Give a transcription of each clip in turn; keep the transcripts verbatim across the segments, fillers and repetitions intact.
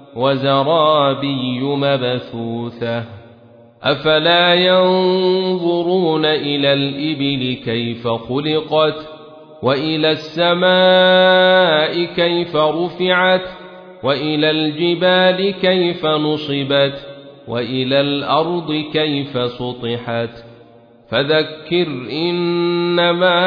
وزرابي مبثوثة أفلا ينظرون إلى الإبل كيف خلقت وإلى السماء كيف رفعت وإلى الجبال كيف نصبت وإلى الأرض كيف سطحت فذكر إنما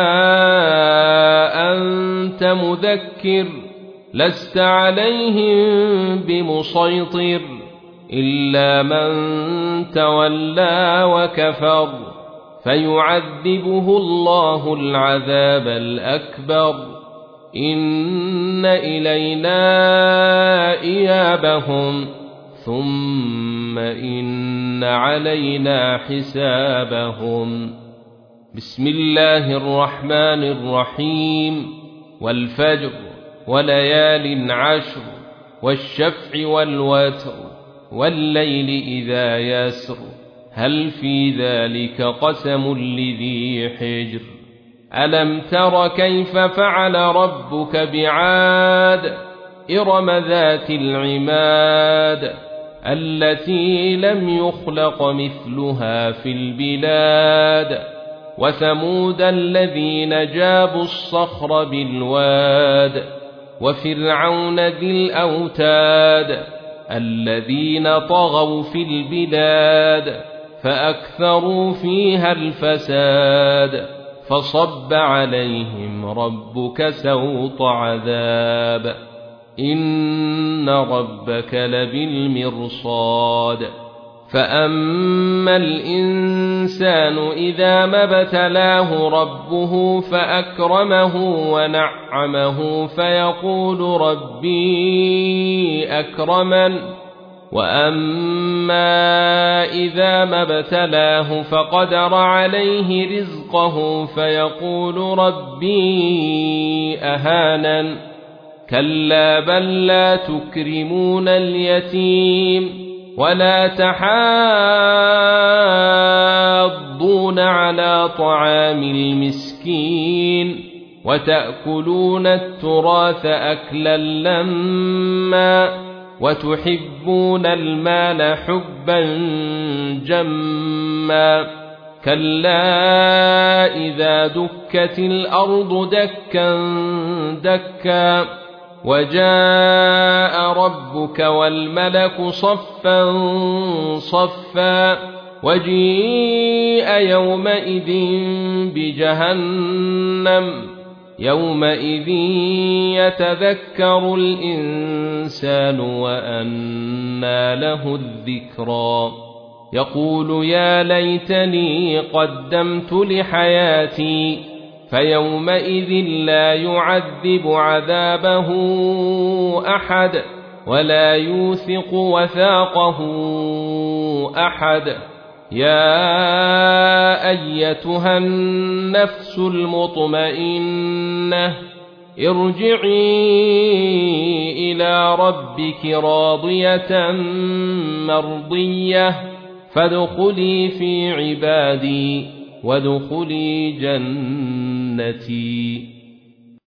أنت مذكر لست عليهم بمسيطر إلا من تولى وكفر فيعذبه الله العذاب الأكبر إن إلينا إيابهم ثم إن علينا حسابهم بسم الله الرحمن الرحيم والفجر وليال عشر والشفع والوتر والليل إذا يسر هل في ذلك قسم لذي حجر ألم تر كيف فعل ربك بعاد إرم ذات العماد التي لم يخلق مثلها في البلاد وثمود الذين جابوا الصخر بالواد وفرعون ذي الأوتاد الذين طغوا في البلاد فأكثروا فيها الفساد فصب عليهم ربك سوط عذاب إن ربك لبالمرصاد فأما الإنسان إذا ما ابتلاه ربه فأكرمه ونعمه فيقول ربي أكرمن وأما إذا ما ابتلاه فقدر عليه رزقه فيقول ربي أهانن كلا بل لا تكرمون اليتيم ولا تحاضون على طعام المسكين وتأكلون التراث أكلا لما وتحبون المال حبا جما كلا إذا دكت الأرض دكا دكا وجاء ربك والملك صفا صفا وجيء يومئذ بجهنم يومئذ يتذكر الإنسان وأنى له الذكرى يقول يا ليتني قدمت لحياتي فيومئذ لا يعذب عذابه أحد ولا يوثق وثاقه أحد يا أيتها النفس المطمئنة ارجعي إلى ربك راضية مرضية فادخلي في عبادي وادخلي جنتي